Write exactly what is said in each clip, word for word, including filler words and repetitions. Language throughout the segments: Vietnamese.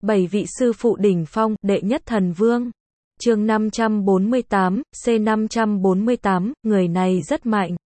Bảy vị sư phụ đỉnh phong, đệ nhất thần vương. Chương năm trăm bốn mươi tám, C năm trăm bốn mươi tám, người này rất mạnh.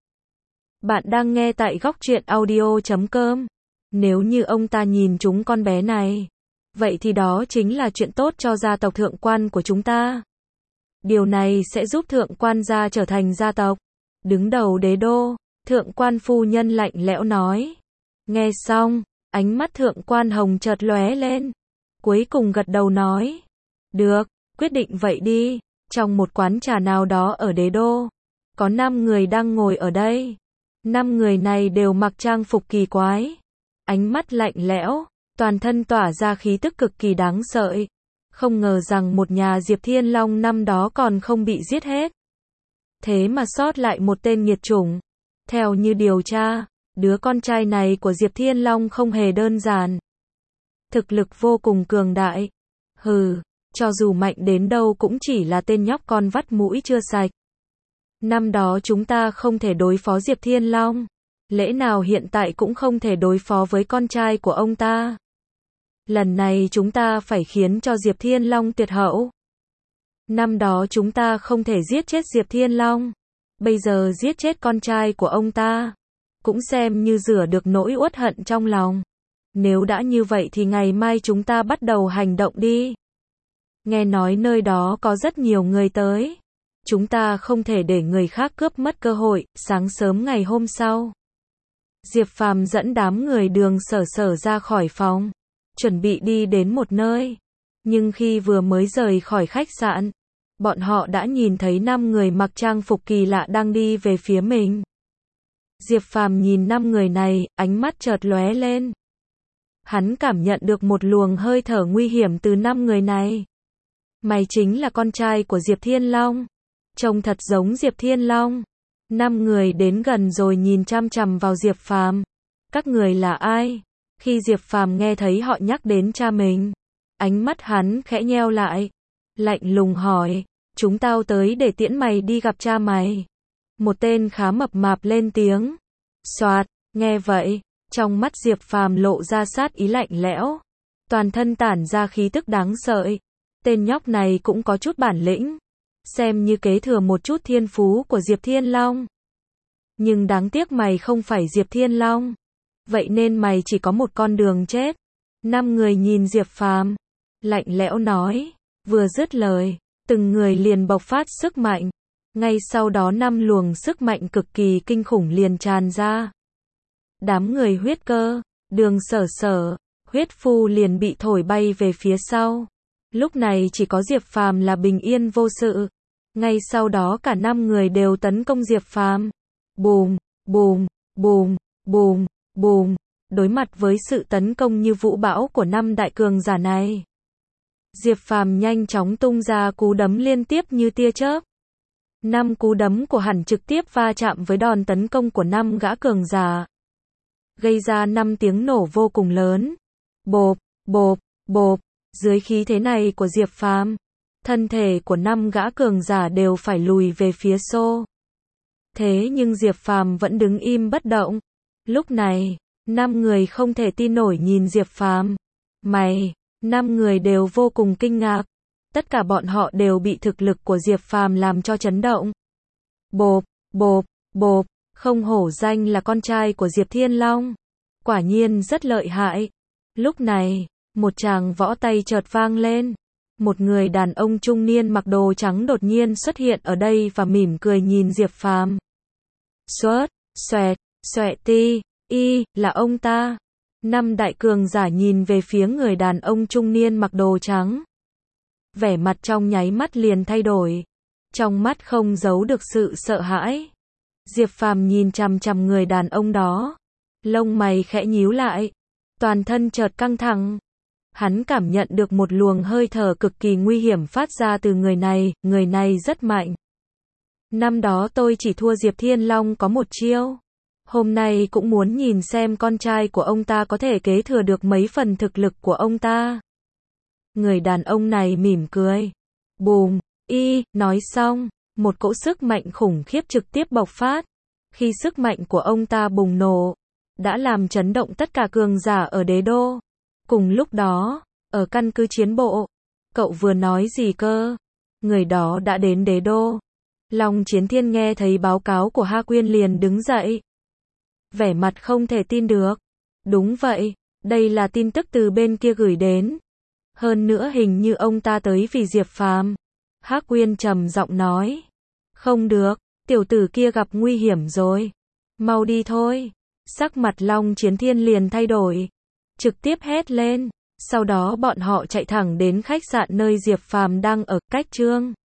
Bạn đang nghe tại góc truyện audio chấm com. Nếu như ông ta nhìn trúng con bé này, vậy thì đó chính là chuyện tốt cho gia tộc thượng quan của chúng ta. Điều này sẽ giúp thượng quan gia trở thành gia tộc đứng đầu đế đô. Thượng quan phu nhân lạnh lẽo nói. Nghe xong, ánh mắt thượng quan Hồng chợt lóe lên. Cuối cùng gật đầu nói. Được, quyết định vậy đi. Trong một quán trà nào đó ở đế đô, có năm người đang ngồi ở đây. Năm người này đều mặc trang phục kỳ quái, ánh mắt lạnh lẽo, toàn thân tỏa ra khí tức cực kỳ đáng sợ. Không ngờ rằng một nhà Diệp Thiên Long năm đó còn không bị giết hết. Thế mà sót lại một tên nghiệt chủng. Theo như điều tra, đứa con trai này của Diệp Thiên Long không hề đơn giản. Thực lực vô cùng cường đại. Hừ, cho dù mạnh đến đâu cũng chỉ là tên nhóc con vắt mũi chưa sạch. Năm đó chúng ta không thể đối phó Diệp Thiên Long, lẽ nào hiện tại cũng không thể đối phó với con trai của ông ta? Lần này chúng ta phải khiến cho Diệp Thiên Long tuyệt hậu. Năm đó chúng ta không thể giết chết Diệp Thiên Long, bây giờ giết chết con trai của ông ta, cũng xem như rửa được nỗi uất hận trong lòng. Nếu đã như vậy thì ngày mai chúng ta bắt đầu hành động đi. Nghe nói nơi đó có rất nhiều người tới. Chúng ta không thể để người khác cướp mất cơ hội. Sáng sớm ngày hôm sau, Diệp Phàm dẫn đám người Đường Sở Sở ra khỏi phòng, chuẩn bị đi đến một nơi. Nhưng khi vừa mới rời khỏi khách sạn, bọn họ đã nhìn thấy năm người mặc trang phục kỳ lạ đang đi về phía mình. Diệp Phàm nhìn năm người này, ánh mắt chợt lóe lên. Hắn cảm nhận được một luồng hơi thở nguy hiểm từ năm người này. Mày chính là con trai của Diệp Thiên Long. Trông thật giống Diệp Thiên Long. Năm người đến gần rồi nhìn chăm chằm vào Diệp Phàm. Các người là ai? Khi Diệp Phàm nghe thấy họ nhắc đến cha mình, ánh mắt hắn khẽ nheo lại, lạnh lùng hỏi, chúng tao tới để tiễn mày đi gặp cha mày. Một tên khá mập mạp lên tiếng. Soạt, nghe vậy, trong mắt Diệp Phàm lộ ra sát ý lạnh lẽo, toàn thân tản ra khí tức đáng sợ. Tên nhóc này cũng có chút bản lĩnh, xem như kế thừa một chút thiên phú của Diệp Thiên Long. Nhưng đáng tiếc mày không phải Diệp Thiên Long, vậy nên mày chỉ có một con đường chết. Năm người nhìn Diệp Phàm, lạnh lẽo nói, vừa dứt lời, từng người liền bộc phát sức mạnh. Ngay sau đó năm luồng sức mạnh cực kỳ kinh khủng liền tràn ra. Đám người Huyết Cơ, Đường Sở Sở, Huyết Phu liền bị thổi bay về phía sau. Lúc này chỉ có Diệp Phàm là bình yên vô sự. Ngay sau đó cả năm người đều tấn công Diệp Phàm. Bùm, bùm, bùm, bùm, bùm. Đối mặt với sự tấn công như vũ bão của năm đại cường giả này, Diệp Phàm nhanh chóng tung ra cú đấm liên tiếp như tia chớp. Năm cú đấm của hắn trực tiếp va chạm với đòn tấn công của năm gã cường giả, gây ra năm tiếng nổ vô cùng lớn. Bộp, bộp, bộp. Dưới khí thế này của Diệp Phàm, thân thể của năm gã cường giả đều phải lùi về phía xô. Thế nhưng Diệp Phàm vẫn đứng im bất động. Lúc này, năm người không thể tin nổi nhìn Diệp Phàm. Mày, năm người đều vô cùng kinh ngạc. Tất cả bọn họ đều bị thực lực của Diệp Phàm làm cho chấn động. Bộp, bộp, bộp, không hổ danh là con trai của Diệp Thiên Long. Quả nhiên rất lợi hại. Lúc này, một tràng võ tay chợt vang lên. Một người đàn ông trung niên mặc đồ trắng đột nhiên xuất hiện ở đây và mỉm cười nhìn Diệp Phàm. Xoát, xoẹt, xoẹt ti, y, là ông ta. Năm đại cường giả nhìn về phía người đàn ông trung niên mặc đồ trắng. Vẻ mặt trong nháy mắt liền thay đổi. Trong mắt không giấu được sự sợ hãi. Diệp Phàm nhìn chằm chằm người đàn ông đó. Lông mày khẽ nhíu lại. Toàn thân chợt căng thẳng. Hắn cảm nhận được một luồng hơi thở cực kỳ nguy hiểm phát ra từ người này, người này rất mạnh. Năm đó tôi chỉ thua Diệp Thiên Long có một chiêu. Hôm nay cũng muốn nhìn xem con trai của ông ta có thể kế thừa được mấy phần thực lực của ông ta. Người đàn ông này mỉm cười. Bùm, y, nói xong, một cỗ sức mạnh khủng khiếp trực tiếp bộc phát. Khi sức mạnh của ông ta bùng nổ, đã làm chấn động tất cả cường giả ở đế đô. Cùng lúc đó, Ở căn cứ chiến bộ. Cậu vừa nói gì cơ? Người đó đã đến đế đô. Long Chiến Thiên nghe thấy báo cáo của Ha Quyên liền đứng dậy. Vẻ mặt không thể tin được. Đúng vậy, đây là tin tức từ bên kia gửi đến. Hơn nữa hình như ông ta tới vì Diệp Phàm. Ha Quyên trầm giọng nói. Không được, tiểu tử kia gặp nguy hiểm rồi. Mau đi thôi. Sắc mặt Long Chiến Thiên liền thay đổi. Trực tiếp hét lên. Sau đó bọn họ chạy thẳng đến khách sạn nơi Diệp Phàm đang ở, cách Trương